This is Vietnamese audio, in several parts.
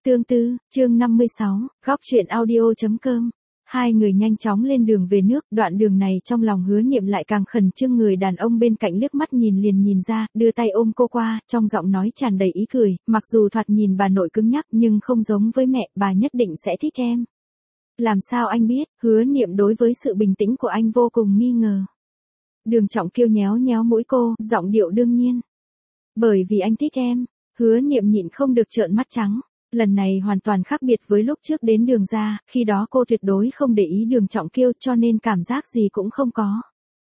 Tương tư, chương 56, góc chuyện audio.com. Hai người nhanh chóng lên đường về nước, đoạn đường này trong lòng Hứa Niệm lại càng khẩn trương, người đàn ông bên cạnh liếc mắt nhìn liền nhìn ra, đưa tay ôm cô qua, trong giọng nói tràn đầy ý cười, mặc dù thoạt nhìn bà nội cứng nhắc nhưng không giống với mẹ, bà nhất định sẽ thích em. Làm sao anh biết? Hứa Niệm đối với sự bình tĩnh của anh vô cùng nghi ngờ. Đường Trọng Kiêu nhéo nhéo mũi cô, giọng điệu đương nhiên. Bởi vì anh thích em. Hứa Niệm nhịn không được trợn mắt trắng. Lần này hoàn toàn khác biệt với lúc trước đến Đường ra, khi đó cô tuyệt đối không để ý Đường Trọng Kiêu cho nên cảm giác gì cũng không có.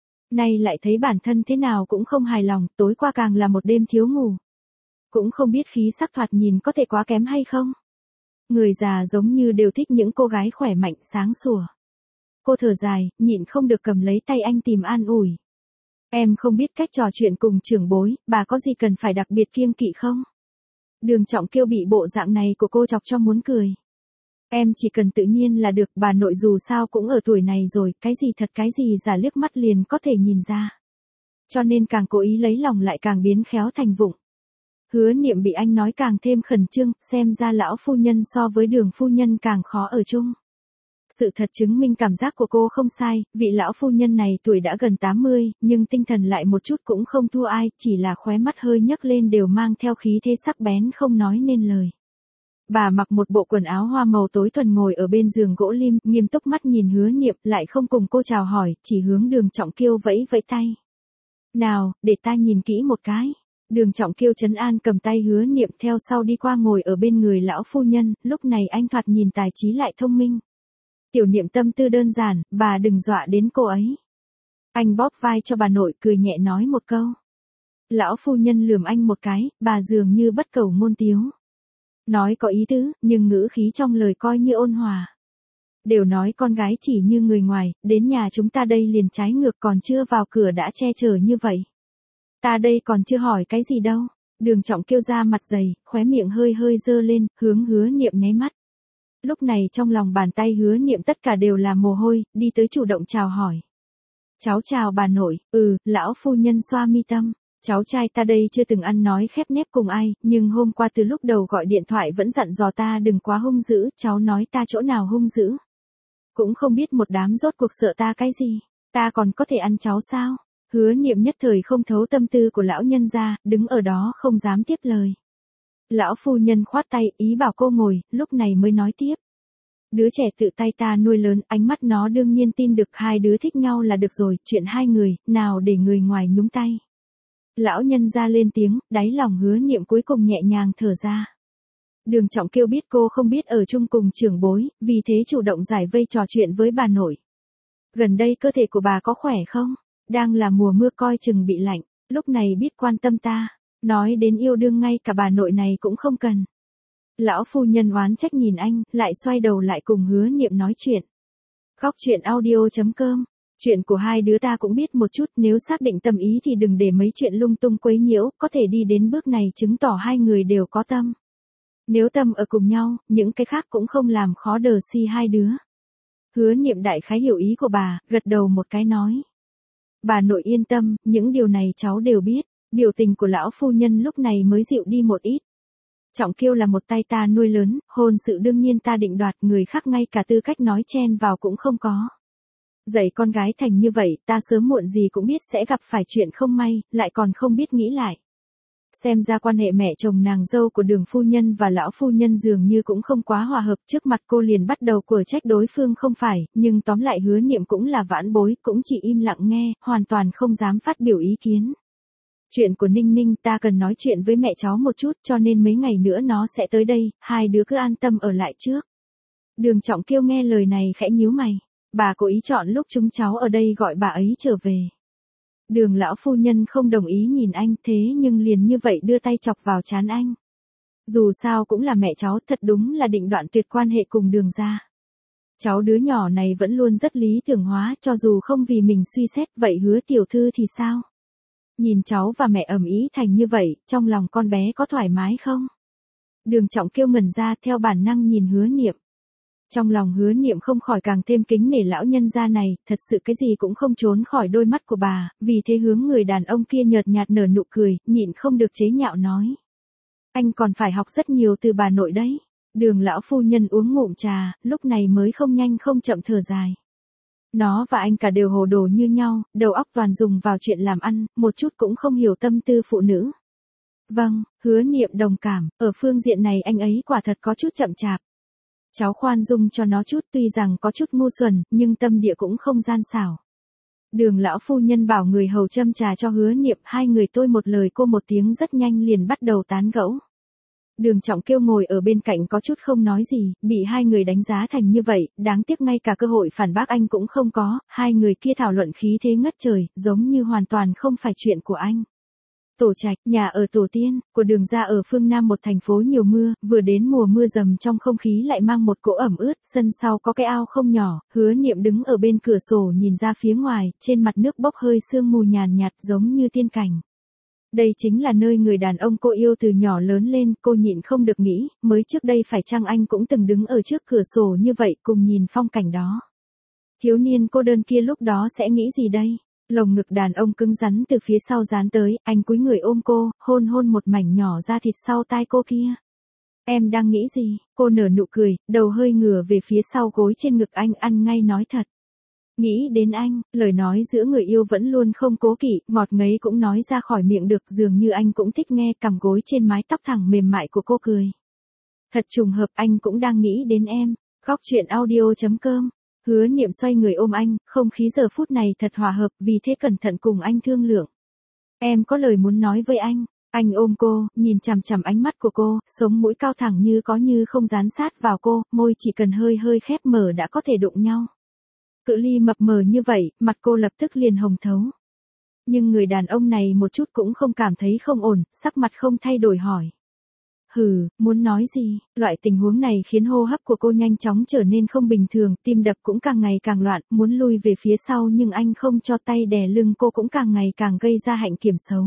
Nay lại thấy bản thân thế nào cũng không hài lòng, tối qua càng là một đêm thiếu ngủ. Cũng không biết khí sắc thoạt nhìn có thể quá kém hay không. Người già giống như đều thích những cô gái khỏe mạnh sáng sủa. Cô thở dài, nhịn không được cầm lấy tay anh tìm an ủi. Em không biết cách trò chuyện cùng trưởng bối, bà có gì cần phải đặc biệt kiêng kỵ không? Đường Trọng Kiêu bị bộ dạng này của cô chọc cho muốn cười. Em chỉ cần tự nhiên là được, bà nội dù sao cũng ở tuổi này rồi, cái gì thật cái gì giả liếc mắt liền có thể nhìn ra. Cho nên càng cố ý lấy lòng lại càng biến khéo thành vụng. Hứa Niệm bị anh nói càng thêm khẩn trương, xem ra lão phu nhân so với Đường phu nhân càng khó ở chung. Sự thật chứng minh cảm giác của cô không sai, vị lão phu nhân này tuổi đã gần 80, nhưng tinh thần lại một chút cũng không thua ai, chỉ là khóe mắt hơi nhấc lên đều mang theo khí thế sắc bén không nói nên lời. Bà mặc một bộ quần áo hoa màu tối thuần ngồi ở bên giường gỗ lim, nghiêm túc mắt nhìn Hứa Niệm, lại không cùng cô chào hỏi, chỉ hướng Đường Trọng Kiêu vẫy vẫy tay. Nào, để ta nhìn kỹ một cái. Đường Trọng Kiêu trấn an cầm tay Hứa Niệm theo sau đi qua ngồi ở bên người lão phu nhân, lúc này anh thoạt nhìn tài trí lại thông minh. Tiểu Niệm tâm tư đơn giản, bà đừng dọa đến cô ấy. Anh bóp vai cho bà nội cười nhẹ nói một câu. Lão phu nhân lườm anh một cái, bà dường như bất cầu ngôn tiếu. Nói có ý tứ, nhưng ngữ khí trong lời coi như ôn hòa. Đều nói con gái chỉ như người ngoài, đến nhà chúng ta đây liền trái ngược, còn chưa vào cửa đã che chở như vậy. Ta đây còn chưa hỏi cái gì đâu. Đường Trọng Kiêu ra mặt dày, khóe miệng hơi hơi dơ lên, hướng Hứa Niệm nháy mắt. Lúc này trong lòng bàn tay Hứa Niệm tất cả đều là mồ hôi, đi tới chủ động chào hỏi. Cháu chào bà nội. Lão phu nhân xoa mi tâm. Cháu trai ta đây chưa từng ăn nói khép nép cùng ai, nhưng hôm qua từ lúc đầu gọi điện thoại vẫn dặn dò ta đừng quá hung dữ, cháu nói ta chỗ nào hung dữ. Cũng không biết một đám rốt cuộc sợ ta cái gì, ta còn có thể ăn cháu sao? Hứa Niệm nhất thời không thấu tâm tư của lão nhân gia, đứng ở đó không dám tiếp lời. Lão phu nhân khoát tay, ý bảo cô ngồi, lúc này mới nói tiếp. Đứa trẻ tự tay ta nuôi lớn, ánh mắt nó đương nhiên tin được, hai đứa thích nhau là được rồi, chuyện hai người, nào để người ngoài nhúng tay. Lão nhân gia lên tiếng, đáy lòng Hứa Niệm cuối cùng nhẹ nhàng thở ra. Đường Trọng Kiêu biết cô không biết ở chung cùng trưởng bối, vì thế chủ động giải vây trò chuyện với bà nội. Gần đây cơ thể của bà có khỏe không? Đang là mùa mưa coi chừng bị lạnh, lúc này biết quan tâm ta. Nói đến yêu đương ngay cả bà nội này cũng không cần. Lão phu nhân oán trách nhìn anh, lại xoay đầu lại cùng Hứa Niệm nói chuyện. Góc chuyện audio.com. Chuyện của hai đứa ta cũng biết một chút, nếu xác định tâm ý thì đừng để mấy chuyện lung tung quấy nhiễu, có thể đi đến bước này chứng tỏ hai người đều có tâm. Nếu tâm ở cùng nhau, những cái khác cũng không làm khó đờ si hai đứa. Hứa Niệm đại khái hiểu ý của bà, gật đầu một cái nói. Bà nội yên tâm, những điều này cháu đều biết. Biểu tình của lão phu nhân lúc này mới dịu đi một ít. Trọng Kiêu là một tay ta nuôi lớn, hôn sự đương nhiên ta định đoạt, người khác ngay cả tư cách nói chen vào cũng không có. Dạy con gái thành như vậy, ta sớm muộn gì cũng biết sẽ gặp phải chuyện không may, lại còn không biết nghĩ lại. Xem ra quan hệ mẹ chồng nàng dâu của Đường phu nhân và lão phu nhân dường như cũng không quá hòa hợp, trước mặt cô liền bắt đầu quở trách đối phương không phải, nhưng tóm lại Hứa Niệm cũng là vãn bối, cũng chỉ im lặng nghe, hoàn toàn không dám phát biểu ý kiến. Chuyện của Ninh Ninh ta cần nói chuyện với mẹ cháu một chút, cho nên mấy ngày nữa nó sẽ tới đây, hai đứa cứ an tâm ở lại trước. Đường Trọng Kiêu nghe lời này khẽ nhíu mày. Bà cố ý chọn lúc chúng cháu ở đây gọi bà ấy trở về. Đường lão phu nhân không đồng ý nhìn anh, thế nhưng liền như vậy đưa tay chọc vào trán anh. Dù sao cũng là mẹ cháu, thật đúng là định đoạn tuyệt quan hệ cùng Đường gia. Cháu đứa nhỏ này vẫn luôn rất lý tưởng hóa, cho dù không vì mình suy xét, vậy Hứa tiểu thư thì sao? Nhìn cháu và mẹ ầm ĩ thành như vậy, trong lòng con bé có thoải mái không? Đường Trọng Kiêu ngẩn ra, theo bản năng nhìn Hứa Niệm. Trong lòng Hứa Niệm không khỏi càng thêm kính nể lão nhân gia này, thật sự cái gì cũng không trốn khỏi đôi mắt của bà, vì thế hướng người đàn ông kia nhợt nhạt nở nụ cười, nhịn không được chế nhạo nói. Anh còn phải học rất nhiều từ bà nội đấy. Đường lão phu nhân uống ngụm trà, lúc này mới không nhanh không chậm thở dài. Nó và anh cả đều hồ đồ như nhau, đầu óc toàn dùng vào chuyện làm ăn, một chút cũng không hiểu tâm tư phụ nữ. Vâng, Hứa Niệm đồng cảm, ở phương diện này anh ấy quả thật có chút chậm chạp. Cháu khoan dung cho nó chút, tuy rằng có chút ngu xuẩn, nhưng tâm địa cũng không gian xảo. Đường lão phu nhân bảo người hầu châm trà cho Hứa Niệm, hai người tôi một lời cô một tiếng rất nhanh liền bắt đầu tán gẫu. Đường Trọng Kiêu ngồi ở bên cạnh có chút không nói gì, bị hai người đánh giá thành như vậy, đáng tiếc ngay cả cơ hội phản bác anh cũng không có, hai người kia thảo luận khí thế ngất trời, giống như hoàn toàn không phải chuyện của anh. Tổ trạch, nhà ở tổ tiên, của Đường gia ở phương Nam một thành phố nhiều mưa, vừa đến mùa mưa dầm trong không khí lại mang một cỗ ẩm ướt, sân sau có cái ao không nhỏ, Hứa Niệm đứng ở bên cửa sổ nhìn ra phía ngoài, trên mặt nước bốc hơi sương mù nhàn nhạt giống như tiên cảnh. Đây chính là nơi người đàn ông cô yêu từ nhỏ lớn lên, cô nhịn không được nghĩ, mới trước đây phải chăng anh cũng từng đứng ở trước cửa sổ như vậy cùng nhìn phong cảnh đó. Thiếu niên cô đơn kia lúc đó sẽ nghĩ gì đây? Lồng ngực đàn ông cứng rắn từ phía sau dán tới, anh cúi người ôm cô, hôn hôn một mảnh nhỏ da thịt sau tai cô kia. Em đang nghĩ gì? Cô nở nụ cười, đầu hơi ngửa về phía sau gối trên ngực anh ăn ngay nói thật. Nghĩ đến anh, lời nói giữa người yêu vẫn luôn không cố kỵ, ngọt ngấy cũng nói ra khỏi miệng được, dường như anh cũng thích nghe, cằm gối trên mái tóc thẳng mềm mại của cô cười. Thật trùng hợp, anh cũng đang nghĩ đến em. Góc truyện audio.com. Hứa Niệm xoay người ôm anh, không khí giờ phút này thật hòa hợp, vì thế cẩn thận cùng anh thương lượng. Em có lời muốn nói với anh. Anh ôm cô, nhìn chằm chằm ánh mắt của cô, sống mũi cao thẳng như có như không dán sát vào cô, môi chỉ cần hơi hơi khép mở đã có thể đụng nhau. Cự ly mập mờ như vậy, mặt cô lập tức liền hồng thấu. Nhưng người đàn ông này một chút cũng không cảm thấy không ổn, sắc mặt không thay đổi hỏi. Hừ, muốn nói gì? Loại tình huống này khiến hô hấp của cô nhanh chóng trở nên không bình thường, tim đập cũng càng ngày càng loạn, muốn lui về phía sau nhưng anh không cho, tay đè lưng cô cũng càng ngày càng gây ra hạnh kiểm xấu.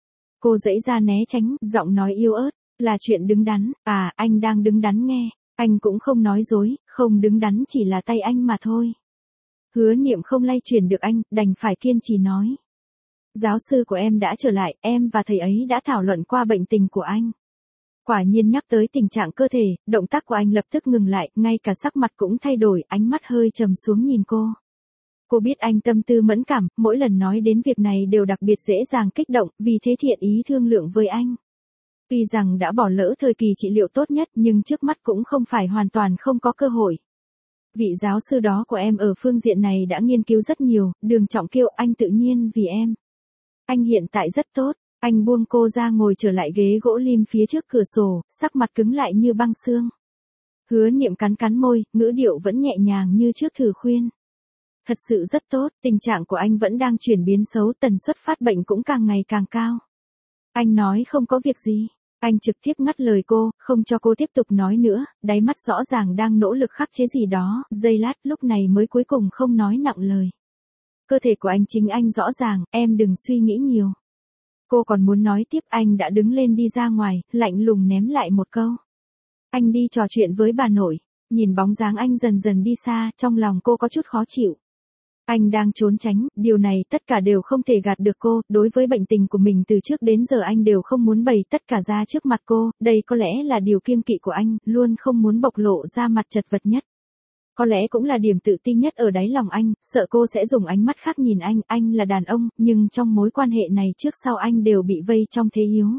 Cô giãy ra né tránh, giọng nói yếu ớt, là chuyện đứng đắn, anh đang đứng đắn nghe, anh cũng không nói dối, không đứng đắn chỉ là tay anh mà thôi. Hứa Niệm không lay chuyển được anh, đành phải kiên trì nói. Giáo sư của em đã trở lại, em và thầy ấy đã thảo luận qua bệnh tình của anh. Quả nhiên nhắc tới tình trạng cơ thể, động tác của anh lập tức ngừng lại, ngay cả sắc mặt cũng thay đổi, ánh mắt hơi trầm xuống nhìn cô. Cô biết anh tâm tư mẫn cảm, mỗi lần nói đến việc này đều đặc biệt dễ dàng kích động, vì thế thiện ý thương lượng với anh. Tuy rằng đã bỏ lỡ thời kỳ trị liệu tốt nhất nhưng trước mắt cũng không phải hoàn toàn không có cơ hội. Vị giáo sư đó của em ở phương diện này đã nghiên cứu rất nhiều, Đường Trọng Kiêu, anh tự nhiên vì em. Anh hiện tại rất tốt, anh buông cô ra ngồi trở lại ghế gỗ lim phía trước cửa sổ, sắc mặt cứng lại như băng xương. Hứa Niệm cắn cắn môi, ngữ điệu vẫn nhẹ nhàng như trước thử khuyên. Thật sự rất tốt, tình trạng của anh vẫn đang chuyển biến xấu, tần suất phát bệnh cũng càng ngày càng cao. Anh nói không có việc gì. Anh trực tiếp ngắt lời cô, không cho cô tiếp tục nói nữa, đáy mắt rõ ràng đang nỗ lực khắc chế gì đó, giây lát lúc này mới cuối cùng không nói nặng lời. Cơ thể của anh chính anh rõ ràng, em đừng suy nghĩ nhiều. Cô còn muốn nói tiếp, anh đã đứng lên đi ra ngoài, lạnh lùng ném lại một câu. Anh đi trò chuyện với bà nội. Nhìn bóng dáng anh dần dần đi xa, trong lòng cô có chút khó chịu. Anh đang trốn tránh, điều này tất cả đều không thể gạt được cô, đối với bệnh tình của mình từ trước đến giờ anh đều không muốn bày tất cả ra trước mặt cô, đây có lẽ là điều kiêng kỵ của anh, luôn không muốn bộc lộ ra mặt chật vật nhất. Có lẽ cũng là điểm tự tin nhất ở đáy lòng anh, sợ cô sẽ dùng ánh mắt khác nhìn anh là đàn ông, nhưng trong mối quan hệ này trước sau anh đều bị vây trong thế yếu.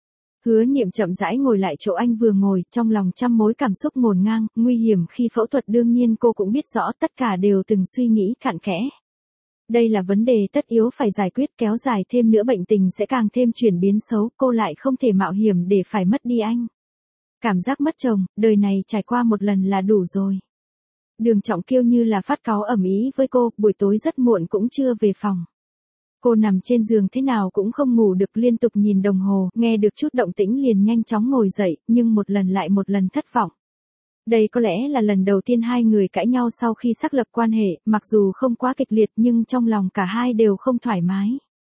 Hứa Niệm chậm rãi ngồi lại chỗ anh vừa ngồi, trong lòng trăm mối cảm xúc ngổn ngang, nguy hiểm khi phẫu thuật đương nhiên cô cũng biết rõ, tất cả đều từng suy nghĩ cặn kẽ. Đây là vấn đề tất yếu phải giải quyết, kéo dài thêm nữa bệnh tình sẽ càng thêm chuyển biến xấu, cô lại không thể mạo hiểm để phải mất đi anh. Cảm giác mất chồng, đời này trải qua một lần là đủ rồi. Đường Trọng Kiêu như là phát cáu ầm ĩ với cô, buổi tối rất muộn cũng chưa về phòng. Cô nằm trên giường thế nào cũng không ngủ được, liên tục nhìn đồng hồ, nghe được chút động tĩnh liền nhanh chóng ngồi dậy, nhưng một lần lại một lần thất vọng. Đây có lẽ là lần đầu tiên hai người cãi nhau sau khi xác lập quan hệ, mặc dù không quá kịch liệt nhưng trong lòng cả hai đều không thoải mái.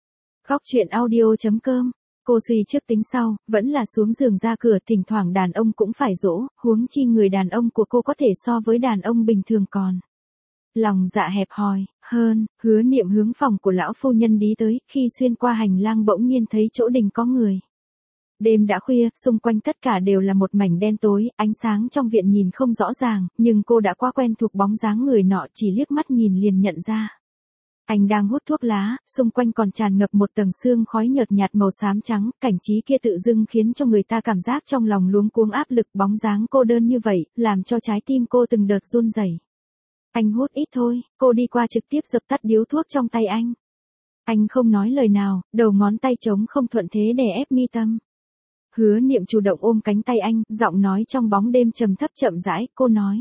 Góc truyện audio.com. Cô suy trước tính sau, vẫn là xuống giường ra cửa, thỉnh thoảng đàn ông cũng phải dỗ, huống chi người đàn ông của cô có thể so với đàn ông bình thường còn. Lòng dạ hẹp hòi, hơn, Hứa Niệm hướng phòng của lão phu nhân đi tới, khi xuyên qua hành lang bỗng nhiên thấy chỗ đình có người. Đêm đã khuya, xung quanh tất cả đều là một mảnh đen tối, ánh sáng trong viện nhìn không rõ ràng, nhưng cô đã quá quen thuộc bóng dáng người nọ, chỉ liếc mắt nhìn liền nhận ra. Anh đang hút thuốc lá, xung quanh còn tràn ngập một tầng sương khói nhợt nhạt màu xám trắng, cảnh trí kia tự dưng khiến cho người ta cảm giác trong lòng luống cuống áp lực, bóng dáng cô đơn như vậy, làm cho trái tim cô từng đợt run rẩy. Anh hút ít thôi, cô đi qua trực tiếp dập tắt điếu thuốc trong tay anh. Anh không nói lời nào, đầu ngón tay trống không thuận thế đè ép mi tâm. Hứa Niệm chủ động ôm cánh tay anh, giọng nói trong bóng đêm trầm thấp chậm rãi, cô nói.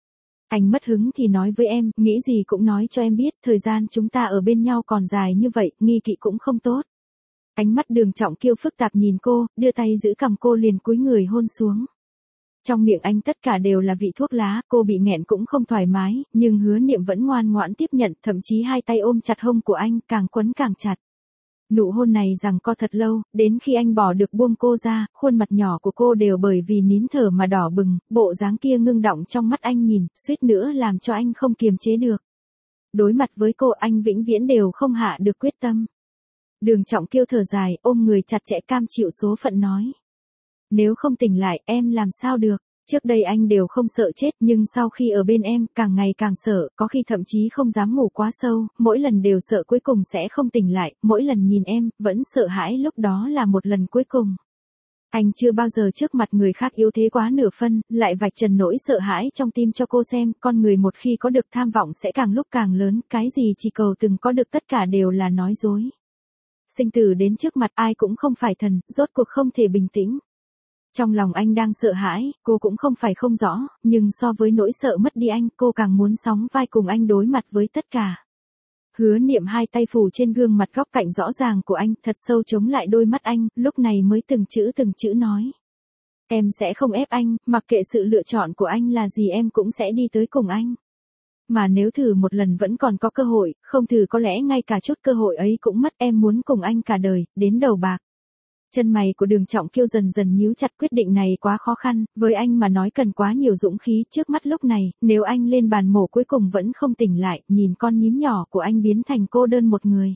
Anh mất hứng thì nói với em, nghĩ gì cũng nói cho em biết, thời gian chúng ta ở bên nhau còn dài như vậy, nghi kỵ cũng không tốt. Ánh mắt Đường Trọng Kiêu phức tạp nhìn cô, đưa tay giữ cằm cô liền cúi người hôn xuống. Trong miệng anh tất cả đều là vị thuốc lá, cô bị nghẹn cũng không thoải mái, nhưng Hứa Niệm vẫn ngoan ngoãn tiếp nhận, thậm chí hai tay ôm chặt hông của anh, càng quấn càng chặt. Nụ hôn này giằng co thật lâu, đến khi anh bỏ được buông cô ra, khuôn mặt nhỏ của cô đều bởi vì nín thở mà đỏ bừng, bộ dáng kia ngưng đọng trong mắt anh nhìn, suýt nữa làm cho anh không kiềm chế được. Đối mặt với cô anh vĩnh viễn đều không hạ được quyết tâm. Đường Trọng Kiêu thở dài, ôm người chặt chẽ cam chịu số phận nói. Nếu không tỉnh lại, em làm sao được? Trước đây anh đều không sợ chết, nhưng sau khi ở bên em, càng ngày càng sợ, có khi thậm chí không dám ngủ quá sâu, mỗi lần đều sợ cuối cùng sẽ không tỉnh lại, mỗi lần nhìn em, vẫn sợ hãi lúc đó là một lần cuối cùng. Anh chưa bao giờ trước mặt người khác yếu thế quá nửa phân, lại vạch trần nỗi sợ hãi trong tim cho cô xem, con người một khi có được tham vọng sẽ càng lúc càng lớn, cái gì chỉ cầu từng có được tất cả đều là nói dối. Sinh tử đến trước mặt ai cũng không phải thần, rốt cuộc không thể bình tĩnh. Trong lòng anh đang sợ hãi, cô cũng không phải không rõ, nhưng so với nỗi sợ mất đi anh, cô càng muốn sóng vai cùng anh đối mặt với tất cả. Hứa Niệm hai tay phủ trên gương mặt góc cạnh rõ ràng của anh, thật sâu chống lại đôi mắt anh, lúc này mới từng chữ nói. Em sẽ không ép anh, mặc kệ sự lựa chọn của anh là gì em cũng sẽ đi tới cùng anh. Mà nếu thử một lần vẫn còn có cơ hội, không thử có lẽ ngay cả chút cơ hội ấy cũng mất, em muốn cùng anh cả đời, đến đầu bạc. Chân mày của Đường Trọng Kiêu dần dần nhíu chặt, quyết định này quá khó khăn, với anh mà nói cần quá nhiều dũng khí, trước mắt lúc này, nếu anh lên bàn mổ cuối cùng vẫn không tỉnh lại, nhìn con nhím nhỏ của anh biến thành cô đơn một người.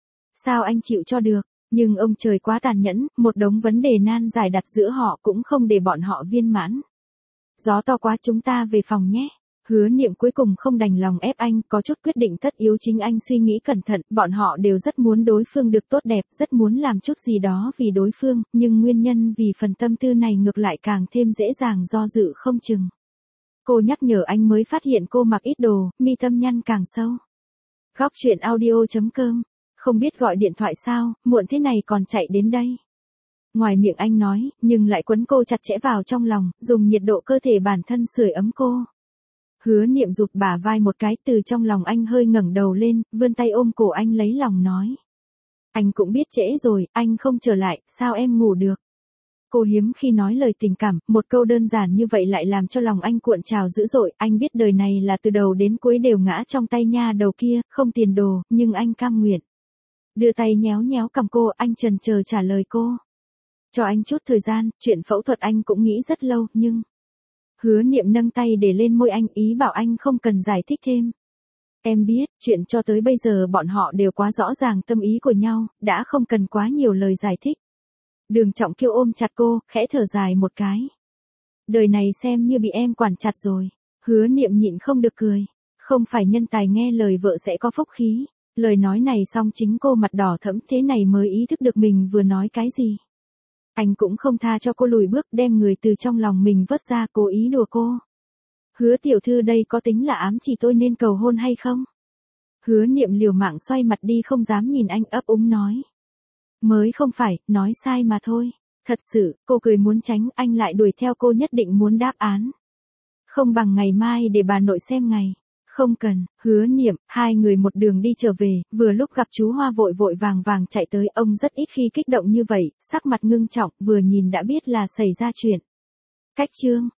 Sao anh chịu cho được, nhưng ông trời quá tàn nhẫn, một đống vấn đề nan giải đặt giữa họ cũng không để bọn họ viên mãn. Gió to quá, chúng ta về phòng nhé. Hứa Niệm cuối cùng không đành lòng ép anh, có chút quyết định tất yếu chính anh suy nghĩ cẩn thận, bọn họ đều rất muốn đối phương được tốt đẹp, rất muốn làm chút gì đó vì đối phương, nhưng nguyên nhân vì phần tâm tư này ngược lại càng thêm dễ dàng do dự không chừng. Cô nhắc nhở anh mới phát hiện cô mặc ít đồ, mi tâm nhăn càng sâu. Góc truyện audio.com, không biết gọi điện thoại sao, muộn thế này còn chạy đến đây. Ngoài miệng anh nói, nhưng lại quấn cô chặt chẽ vào trong lòng, dùng nhiệt độ cơ thể bản thân sưởi ấm cô. Hứa Niệm rụt bả vai một cái, từ trong lòng anh hơi ngẩng đầu lên, vươn tay ôm cổ anh lấy lòng nói. Anh cũng biết trễ rồi, anh không trở lại, sao em ngủ được? Cô hiếm khi nói lời tình cảm, một câu đơn giản như vậy lại làm cho lòng anh cuộn trào dữ dội, anh biết đời này là từ đầu đến cuối đều ngã trong tay nha đầu kia, không tiền đồ, nhưng anh cam nguyện. Đưa tay nhéo nhéo cằm cô, anh chần chờ trả lời cô. Cho anh chút thời gian, chuyện phẫu thuật anh cũng nghĩ rất lâu, nhưng... Hứa Niệm nâng tay để lên môi anh, ý bảo anh không cần giải thích thêm. Em biết, chuyện cho tới bây giờ bọn họ đều quá rõ ràng tâm ý của nhau, đã không cần quá nhiều lời giải thích. Đường Trọng Kiêu ôm chặt cô, khẽ thở dài một cái. Đời này xem như bị em quản chặt rồi. Hứa Niệm nhịn không được cười. Không phải nhân tài nghe lời vợ sẽ có phúc khí. Lời nói này xong chính cô mặt đỏ thẫm thế này mới ý thức được mình vừa nói cái gì. Anh cũng không tha cho cô lùi bước, đem người từ trong lòng mình vớt ra, cố ý đùa cô. Hứa tiểu thư đây có tính là ám chỉ tôi nên cầu hôn hay không? Hứa Niệm liều mạng xoay mặt đi không dám nhìn anh, ấp úng nói. Mới không phải, nói sai mà thôi. Thật sự, cô cười muốn tránh, anh lại đuổi theo cô nhất định muốn đáp án. Không bằng ngày mai để bà nội xem ngày. Không cần, Hứa Niệm, hai người một đường đi trở về, vừa lúc gặp chú Hoa vội vội vàng vàng chạy tới, ông rất ít khi kích động như vậy, sắc mặt ngưng trọng, vừa nhìn đã biết là xảy ra chuyện. Cách chương.